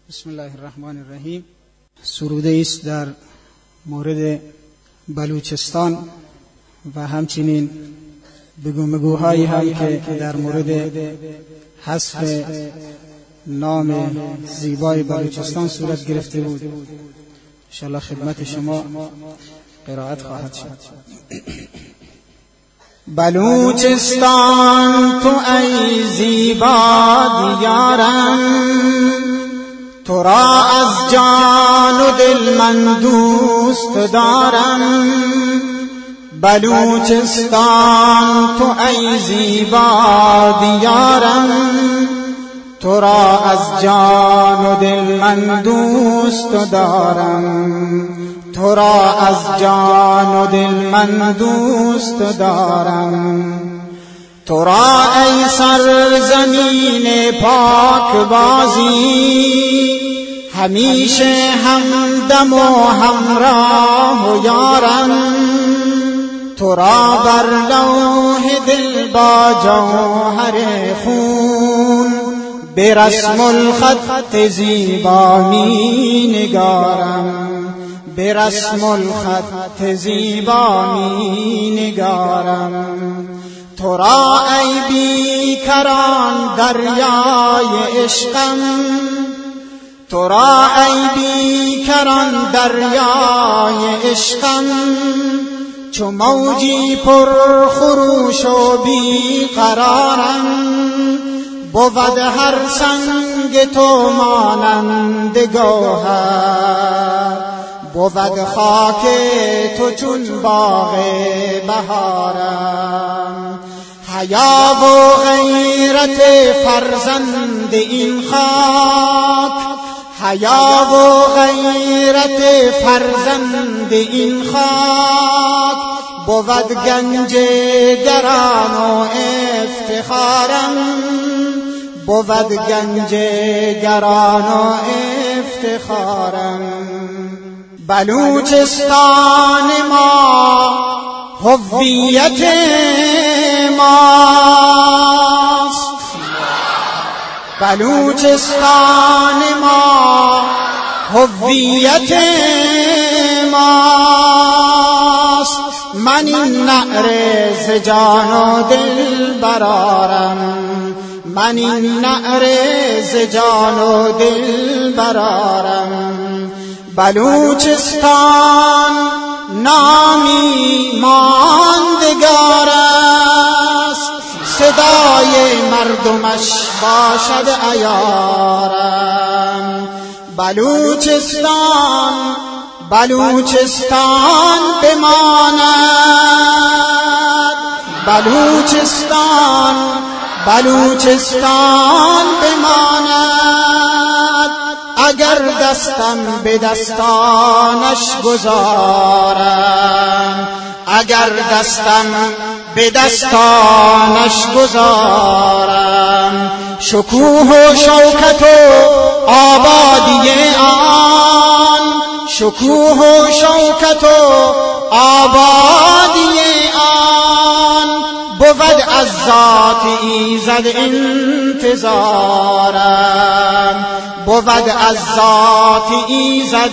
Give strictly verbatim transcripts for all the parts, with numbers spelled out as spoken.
بسم الله الرحمن الرحیم. سروده است در مورد بلوچستان و همچنین بگومگوهایی هم که در مورد حذف نام زیبای بلوچستان صورت گرفته بود انشاءالله خدمت شما قرائت خواهد شد. بلوچستان تو ای زیبا دیارم، تو را از جان و دل من دوست دارم. بلوچستان تو ای زیبا دیارم، تو را از جان و دل من دوست دارم. تو را از جان و دل من دوست دارم. تو را ای سرزمین پاک بازی، همیشه همدم و همراه و یارم. تو را بر لوح دل با جوهر خون، به رسم الخط زیبا می نگارم. به رسم الخط زیبا می نگارم. تو را ای بیکران دریای عشقم، تو را ای بیکران دریای عشقم. چو موجی پر خروش و بیقرارم، بود هر سنگ تو مانند گوهر. بود خاک تو چون باغ بهارم. حیا و غیرت فرزند این خاک، حیا و غیرت فرزند این خاک. بود گنج گران و افتخارم، بود گنج گران و افتخارم. بلوچستان ما هویت ماست، بلوچستان ما هویت ماست. من این نعره ز جان و دل برآرم، من این نعره ز جان و دل برآرم. بلوچستان نامی ماندگار است، صدای مردمش باشد عیارم. بلوچستان بلوچستان بماند، بلوچستان بلوچستان بماند. اگر دستم به دستانش گذارم، اگر دستم به دستانش گذارم. شکوه و شوکت و آبادی آن، شکوه و شوکت و آبادی آن. بود از ذات ایزد انتظارم، بود از ذات ایزد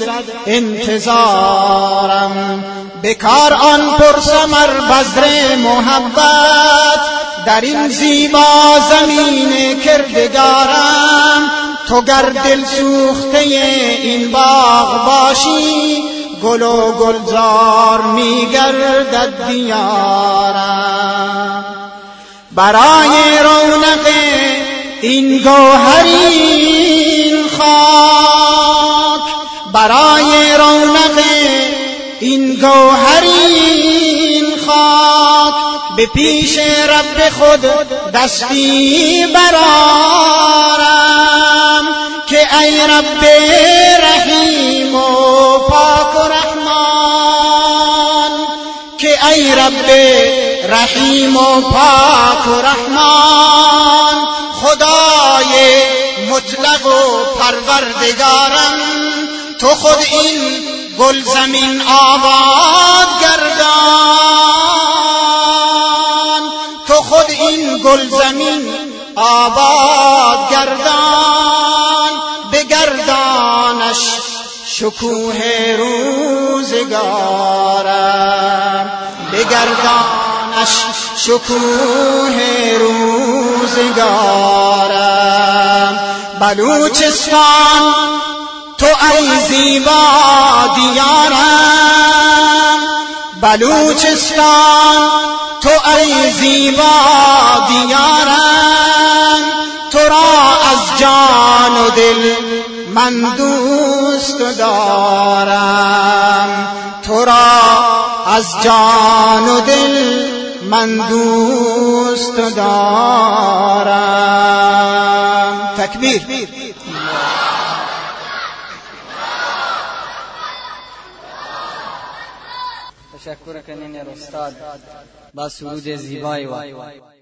انتظارم. بکار آن پرثمر بذر محبت، در این زیبا زمین کردگارم. تو گر دل سوخته این باغ باشی، گل و گلزار می گردد دیارم. برای رونق این گوهرین خاک، برای رونق این گوهرین خاک. به پیش رب خود دستی برآرم، که ای رب رحیم و پاک و رحمان، که ای رب رحیم و پاک و رحمان. خدای مطلق و پروردگارم، تو خود این گل زمین آباد گردان، تو خود این گل زمین آباد گردان. بگر بگردانش شکوه روزگارم، بگردانش شکوه روزگارم. بلوچستان تو ای زیبا دیارم، بلوچستان تو ای زیبا دیارم. تو را از جان و دل من دوست دارم، تو را از جان و دل من دوست دارم. تکبیر. تشکر کنین استاد با سرود زیبای و